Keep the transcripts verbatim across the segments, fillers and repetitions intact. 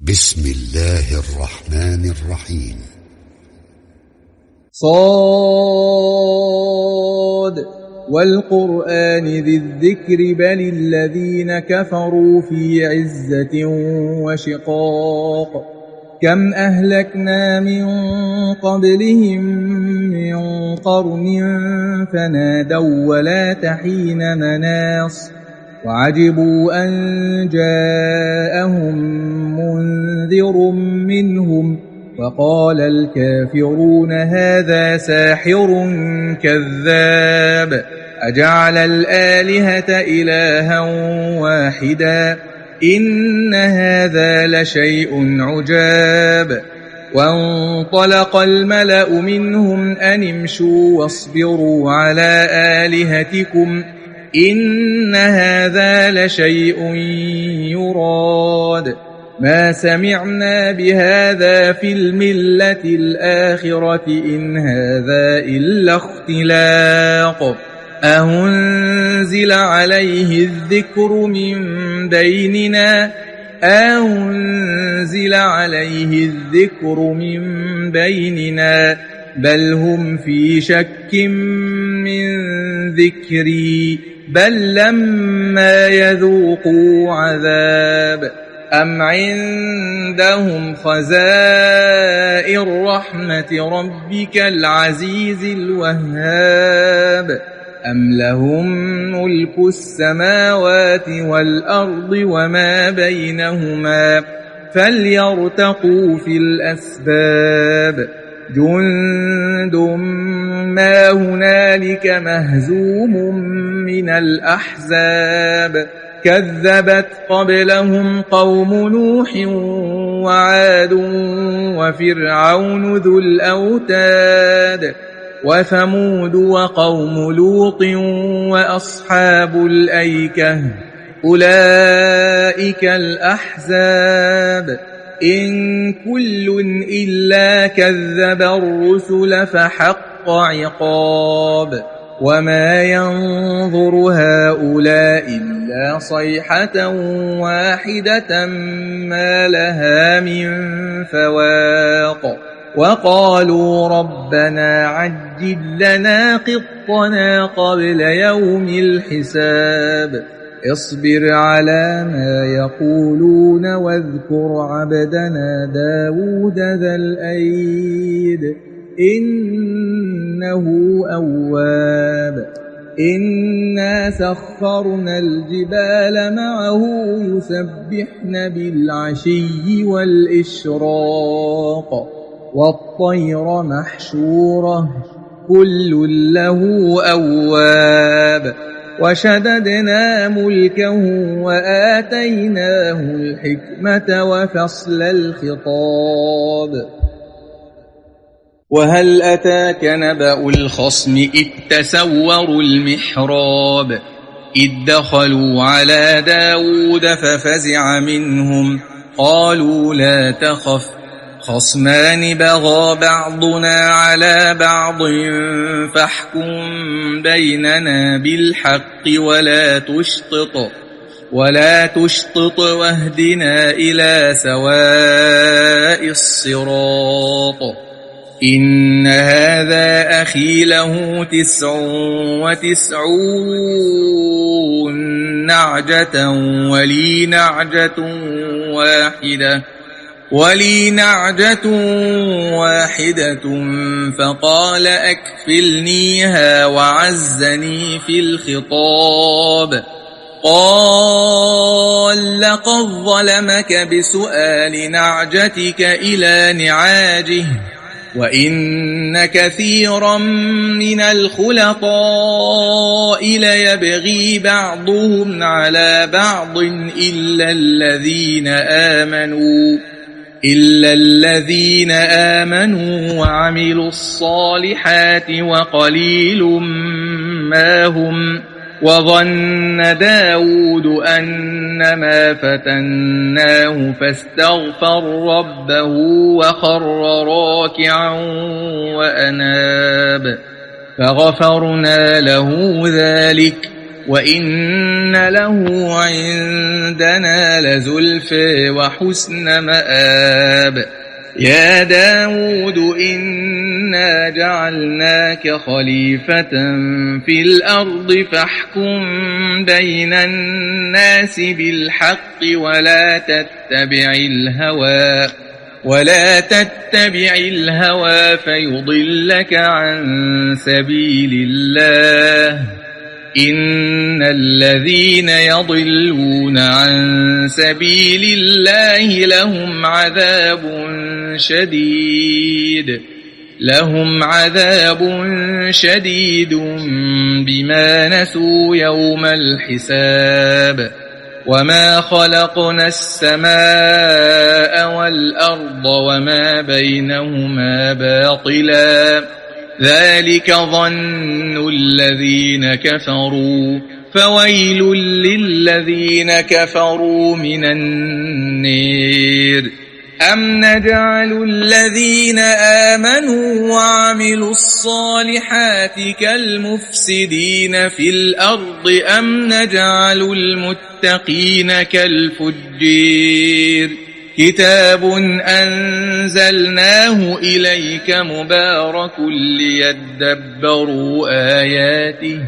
بسم الله الرحمن الرحيم. صاد والقرآن ذي الذكر بل الذين كفروا في عزة وشقاق كم أهلكنا من قبلهم من قرن فنادوا ولا تحين مناص وعجبوا أن جاءهم منذر منهم وقال الكافرون هذا ساحر كذاب أجعل الآلهة إلها واحدا إن هذا لشيء عجاب وانطلق الملأ منهم أن امشوا واصبروا على آلهتكم إن هذا لشيء يراد ما سمعنا بهذا في الملة الآخرة إن هذا إلا اختلاق أهنزل عليه الذكر من بيننا أهنزل عليه الذكر من بيننا بل هم في شك من ذكري بل لما يذوقوا عذاب أم عندهم خزائن رحمة ربك العزيز الوهاب أم لهم ملك السماوات والأرض وما بينهما فليرتقوا في الأسباب جند ما هنالك مهزوم من الأحزاب كذبت قبلهم قوم نوح وعاد وفرعون ذو الأوتاد وثمود وقوم لوط وأصحاب الأيكة أولئك الأحزاب إن كل إلا كذب الرسل فحق عقاب وما ينظر هؤلاء إلا صيحة واحدة ما لها من فواق وقالوا ربنا عجل لنا قطنا قبل يوم الحساب اصبر على ما يقولون واذكر عبدنا داود ذا الأيد إنه أواب إنا سخرنا الجبال معه يسبحن بالعشي والإشراق والطير محشورة كل له أواب وشددنا ملكه وآتيناه الحكمة وفصل الخطاب وهل أتاك نبأ الخصم إذ تسوروا المحراب إذ دخلوا على داود ففزع منهم قالوا لا تخف خصمان بغى بعضنا على بعض فاحكم بيننا بالحق ولا تشطط ولا تشطط واهدنا إلى سواء الصراط إن هذا أخي له تسع وتسعون نعجة ولي نعجة واحدة ولي نعجة واحدة فقال أكفلنيها وعزني في الخطاب قال لقد ظلمك بسؤال نعجتك إلى نعاجه وإن كثيرا من الخلطاء ليبغي بعضهم على بعض إلا الذين آمنوا إلا الذين آمنوا وعملوا الصالحات وقليل ما هم وظن داود أنما فتناه فاستغفر ربه وخر راكعا وأناب فغفرنا له ذلك وإن له عندنا لزلفى وحسن مآب يا داود إنا جعلناك خليفة في الأرض فاحكم بين الناس بالحق ولا تتبع الهوى ولا تتبع الهوى فيضلك عن سبيل الله إن الذين يضلون عن سبيل الله لهم عذاب شديد لهم عذاب شديد بما نسوا يوم الحساب وما خلقنا السماء والأرض وما بينهما باطلا ذلك ظن الذين كفروا فويل للذين كفروا من النير أم نجعل الذين آمنوا وعملوا الصالحات كالمفسدين في الأرض أم نجعل المتقين كالفجير كتاب أنزلناه إليك مبارك ليدبروا آياته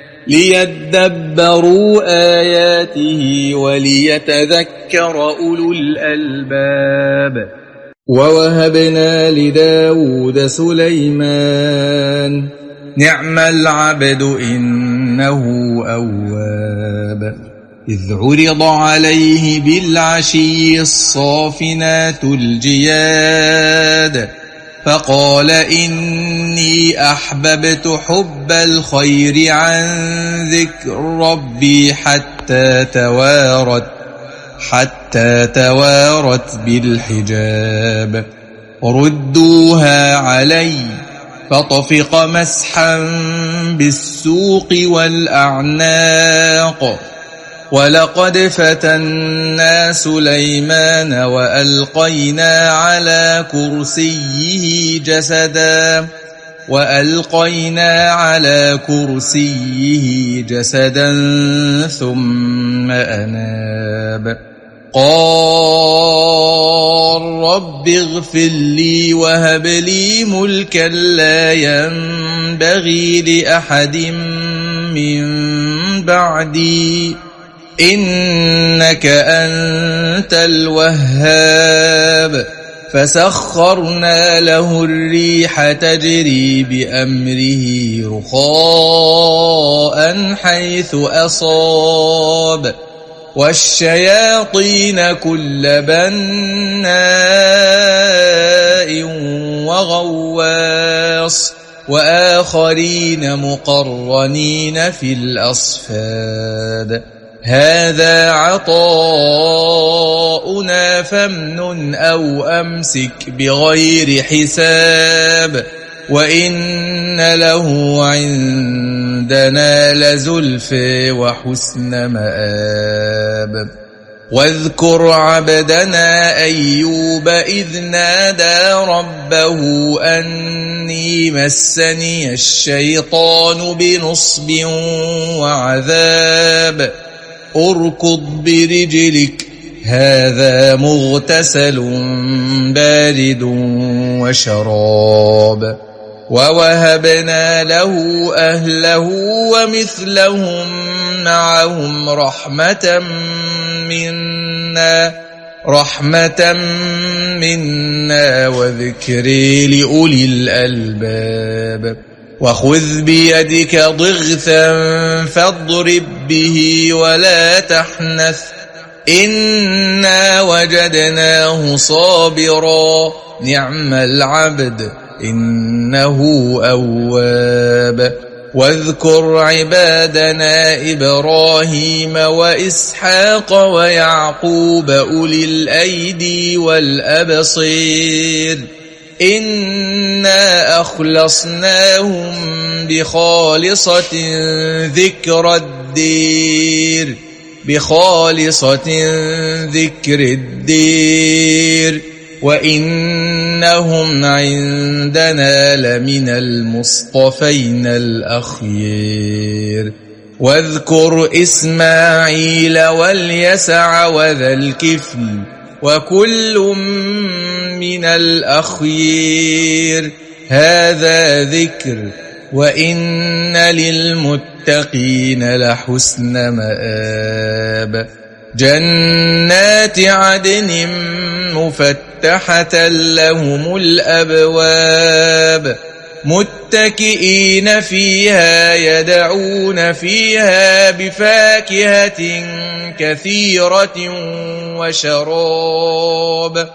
ليدبروا آياته وليتذكر أولو الألباب ووهبنا لداود سليمان نعم العبد إنه أواب إذ عرض عليه بالعشي الصافنات الجياد فقال إني أحببت حب الخير عن ذكر ربي حتى توارت حتى توارت بالحجاب ردوها علي فطفق مسحا بالسوق والأعناق ولقد فتنا سليمان وألقينا على كرسيه جسدا وألقينا على كرسيه جسدا ثم أناب قال رب اغفر لي وهب لي ملكا لا ينبغي لأحد من بعدي إنك أنت الوهاب فسخرنا له الريح تجري بأمره رخاء حيث أصاب والشياطين كل بناء وغواص وآخرين مقرنين في الأصفاد هذا عطاؤنا فامنن أو أمسك بغير حساب وإن له عندنا لزلفى وحسن مآب واذكر عبدنا أيوب إذ نادى ربه أني مسني الشيطان بنصب وعذاب اركض برجلك هذا مغتسل بارد وشراب ووهبنا له أهله ومثلهم معهم رحمة منا رحمة منا وذكري لأولي الألباب وخذ بيدك ضغثا فاضرب به ولا تحنث إنا وجدناه صابرا نعم العبد إنه أواب واذكر عبادنا إبراهيم وإسحاق ويعقوب أولي الأيدي والأبصير إنا أخلصناهم بخالصة ذكر الدير بخالصة ذكر الدير وإنهم عندنا لمن المصطفين الأخيار واذكر إسماعيل واليسع وذا الكفل وكل من الأخير هذا ذكر وإن للمتقين لحسن مآب جنات عدن مفتحة لهم الأبواب متكئين فيها يدعون فيها بفاكهة كثيرة وشراب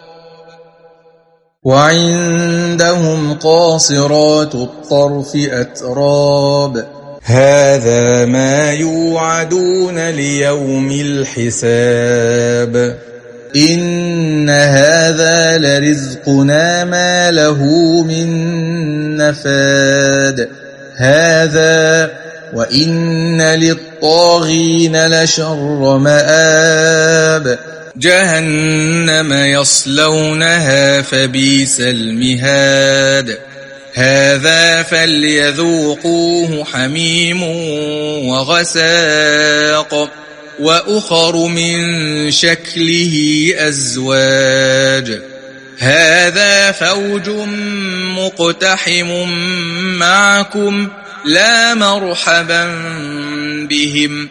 وعندهم قاصرات الطرف أتراب هذا ما يوعدون ليوم الحساب إن هذا لرزقنا ما له من نفاد هذا وإن للطاغين لشر مآب جهنم يصلونها فبئس المهاد هذا فليذوقوه حميم وغساق وأخر من شكله أزواج هذا فوج مقتحم معكم لا مرحبا بهم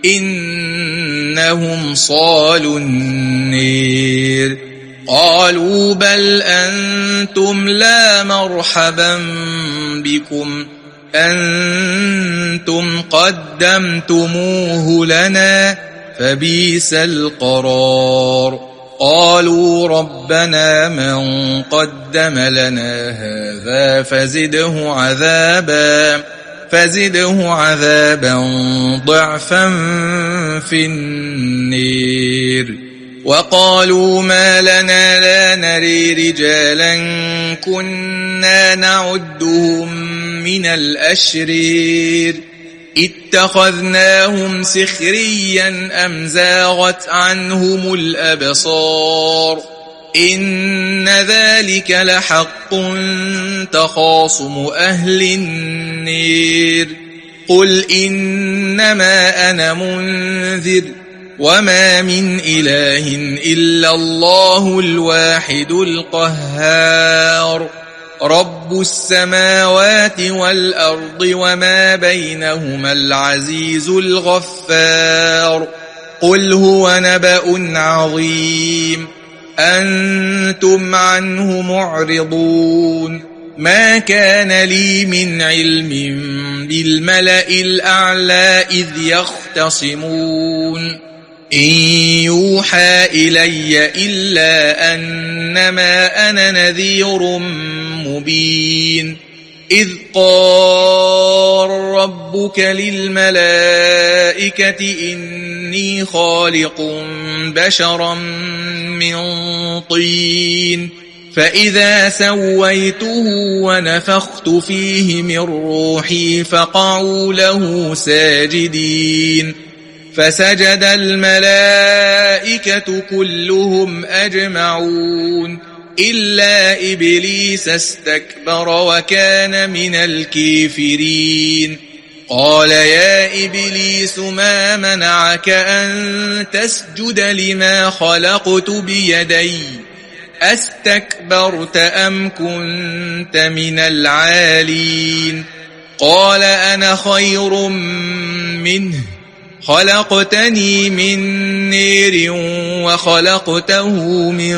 إنهم صالوا النير قالوا بل أنتم لا مرحبا بكم أنتم قدمتموه لنا فبئس القرار قالوا ربنا من قدم لنا هذا فزده عذابا فزده عذابا ضعفا في النير وقالوا ما لنا لا نري رجالا كنا نعدهم من الأشرير اتخذناهم سخريا أم زاغت عنهم الأبصار إن ذلك لحق تخاصم أهل النير قل إنما أنا منذر وما من إله إلا الله الواحد القهار رب السماوات والأرض وما بينهما العزيز الغفار قل هو نبأ عظيم أنتم عنه معرضون ما كان لي من علم بالملأ الأعلى إذ يختصمون إن يوحى إلي إلا أنما أنا نذير مبين إذ قال ربك للملائكة إني خالق بشرا من طين فإذا سويته ونفخت فيه من روحي فقعوا له ساجدين فسجد الملائكة كلهم أجمعون إلا إبليس استكبر وكان من الكافرين قال يا إبليس ما منعك أن تسجد لما خلقت بيدي أستكبرت أم كنت من العالين قال أنا خير منه خلقتني من نير وخلقته من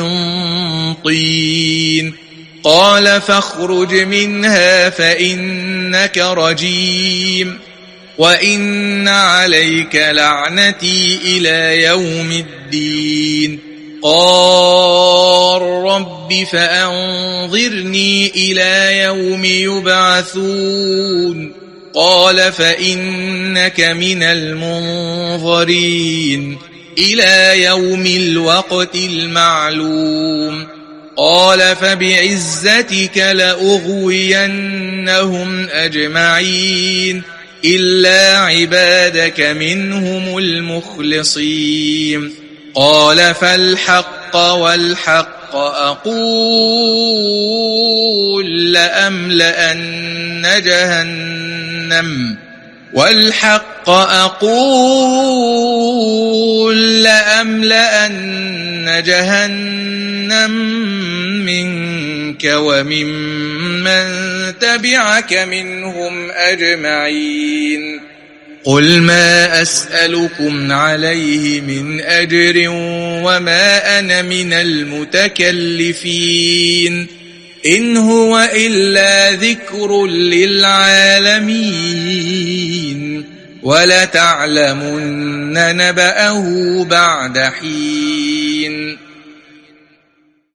طين قال فاخرج منها فإنك رجيم وإن عليك لعنتي إلى يوم الدين قال رب فأنظرني إلى يوم يبعثون قال فإنك من المنظرين إلى يوم الوقت المعلوم قال فبعزتك لأغوينهم أجمعين إلا عبادك منهم المخلصين قال فالحق والحق أقول لأملأن جهنم والحق أقول لأملأن جهنم منك وممن تبعك منهم أجمعين قل ما أسألكم عليه من أجر وما أنا من المتكلفين إن هو إلا ذكر للعالمين ولتعلمن نبأه بعد حين